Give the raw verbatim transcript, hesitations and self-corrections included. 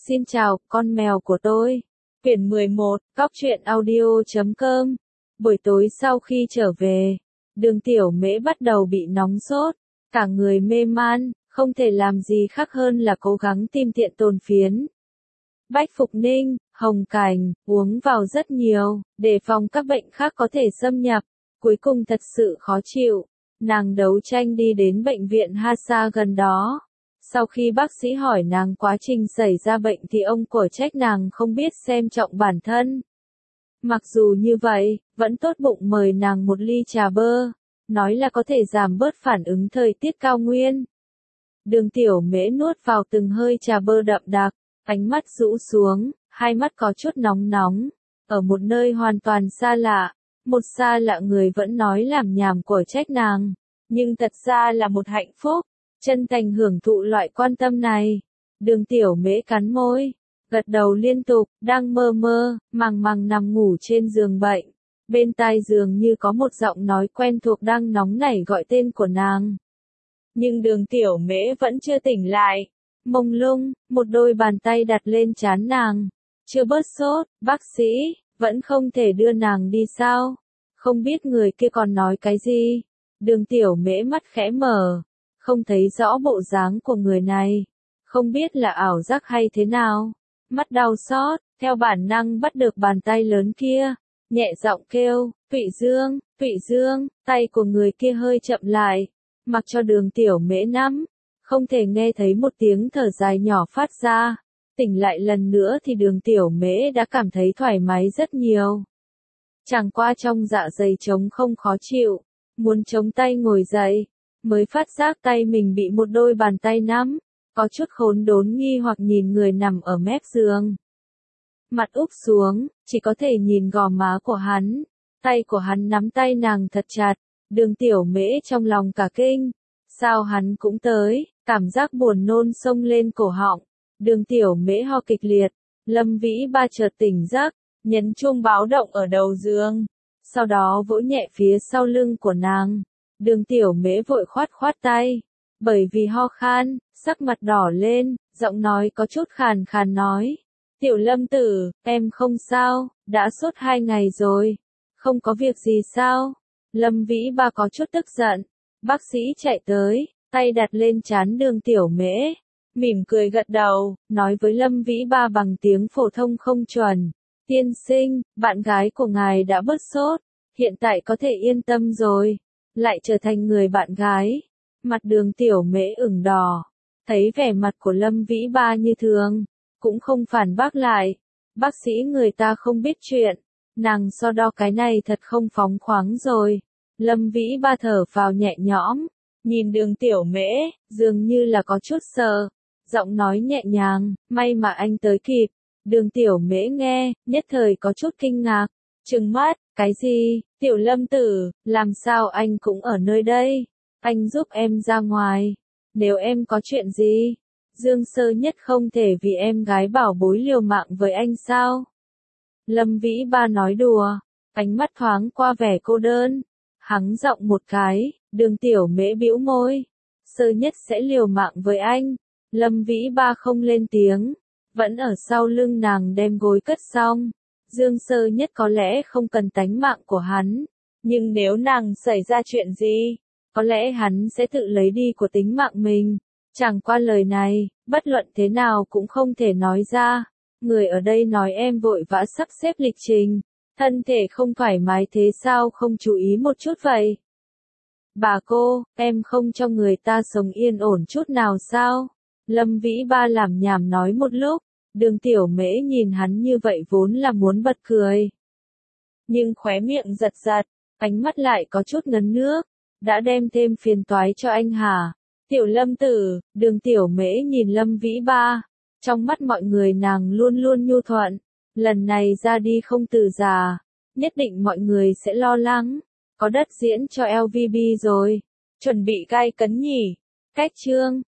Xin chào, con mèo của tôi. Quyển mười một, Góc truyện audio chấm com. Buổi tối sau khi trở về, Đường Tiểu Mễ bắt đầu bị nóng sốt, cả người mê man, không thể làm gì khác hơn là cố gắng tìm tiện tồn phiến. Bách Phục Ninh, hồng cảnh, uống vào rất nhiều, để phòng các bệnh khác có thể xâm nhập. Cuối cùng thật sự khó chịu, nàng đấu tranh đi đến bệnh viện Hasa gần đó. Sau khi bác sĩ hỏi nàng quá trình xảy ra bệnh thì ông cổ trách nàng không biết xem trọng bản thân. Mặc dù như vậy, vẫn tốt bụng mời nàng một ly trà bơ, nói là có thể giảm bớt phản ứng thời tiết cao nguyên. Đường Tiểu Mễ nuốt vào từng hơi trà bơ đậm đặc, ánh mắt rũ xuống, hai mắt có chút nóng nóng, ở một nơi hoàn toàn xa lạ, một xa lạ người vẫn nói làm nhảm cổ trách nàng, nhưng thật ra là một hạnh phúc. Chân thành hưởng thụ loại quan tâm này. Đường Tiểu Mễ cắn môi, gật đầu liên tục, đang mơ mơ, màng màng nằm ngủ trên giường bệnh. Bên tai giường như có một giọng nói quen thuộc đang nóng nảy gọi tên của nàng. Nhưng Đường Tiểu Mễ vẫn chưa tỉnh lại. Mông lung, một đôi bàn tay đặt lên trán nàng. Chưa bớt sốt, bác sĩ, vẫn không thể đưa nàng đi sao? Không biết người kia còn nói cái gì? Đường Tiểu Mễ mắt khẽ mở. Không thấy rõ bộ dáng của người này, không biết là ảo giác hay thế nào. Mắt đau xót, theo bản năng bắt được bàn tay lớn kia, nhẹ giọng kêu, Thụy Dương, Thụy Dương, tay của người kia hơi chậm lại, mặc cho Đường Tiểu Mễ nắm, không thể nghe thấy một tiếng thở dài nhỏ phát ra. Tỉnh lại lần nữa thì Đường Tiểu Mễ đã cảm thấy thoải mái rất nhiều. Chẳng qua trong dạ dày trống không khó chịu, muốn chống tay ngồi dậy. Mới phát giác tay mình bị một đôi bàn tay nắm, có chút khốn đốn nghi hoặc nhìn người nằm ở mép giường. Mặt úp xuống, chỉ có thể nhìn gò má của hắn, tay của hắn nắm tay nàng thật chặt, Đường Tiểu Mễ trong lòng cả kinh, sao hắn cũng tới, cảm giác buồn nôn xông lên cổ họng, Đường Tiểu Mễ ho kịch liệt, Lâm Vĩ Ba chợt tỉnh giấc, nhấn chuông báo động ở đầu giường, sau đó vỗ nhẹ phía sau lưng của nàng. Đường Tiểu Mễ vội khoát khoát tay, bởi vì ho khan, sắc mặt đỏ lên, giọng nói có chút khàn khàn nói. Tiểu Lâm tử, em không sao, đã sốt hai ngày rồi, không có việc gì sao? Lâm Vĩ Ba có chút tức giận, bác sĩ chạy tới, tay đặt lên trán Đường Tiểu Mễ, mỉm cười gật đầu, nói với Lâm Vĩ Ba bằng tiếng phổ thông không chuẩn. Tiên sinh, bạn gái của ngài đã bớt sốt, hiện tại có thể yên tâm rồi. Lại trở thành người bạn gái. Mặt Đường Tiểu Mễ ửng đỏ, thấy vẻ mặt của Lâm Vĩ Ba như thường, cũng không phản bác lại. Bác sĩ người ta không biết chuyện, nàng so đo cái này thật không phóng khoáng rồi. Lâm Vĩ Ba thở vào nhẹ nhõm, nhìn Đường Tiểu Mễ, dường như là có chút sợ, giọng nói nhẹ nhàng, may mà anh tới kịp. Đường Tiểu Mễ nghe, nhất thời có chút kinh ngạc, trừng mắt, cái gì, Tiểu Lâm tử, làm sao anh cũng ở nơi đây, anh giúp em ra ngoài, nếu em có chuyện gì, Dương Sơ Nhất không thể vì em gái bảo bối liều mạng với anh sao? Lâm Vĩ Ba nói đùa, ánh mắt thoáng qua vẻ cô đơn, hắng giọng một cái, Đường Tiểu Mễ bĩu môi, Sơ Nhất sẽ liều mạng với anh, Lâm Vĩ Ba không lên tiếng, vẫn ở sau lưng nàng đem gối cất xong. Dương Sơ Nhất có lẽ không cần tánh mạng của hắn, nhưng nếu nàng xảy ra chuyện gì, có lẽ hắn sẽ tự lấy đi của tính mạng mình. Chẳng qua lời này, bất luận thế nào cũng không thể nói ra. Người ở đây nói em vội vã sắp xếp lịch trình, thân thể không thoải mái thế sao không chú ý một chút vậy? Bà cô, em không cho người ta sống yên ổn chút nào sao? Lâm Vĩ Ba làm nhảm nói một lúc. Đường Tiểu Mễ nhìn hắn như vậy vốn là muốn bật cười. Nhưng khóe miệng giật giật, ánh mắt lại có chút ngấn nước, đã đem thêm phiền toái cho anh hả? Tiểu Lâm tử, Đường Tiểu Mễ nhìn Lâm Vĩ Ba, trong mắt mọi người nàng luôn luôn nhu thuận, lần này ra đi không từ già, nhất định mọi người sẽ lo lắng, có đất diễn cho lờ vê bê rồi, chuẩn bị gai cấn nhỉ? Cách chương,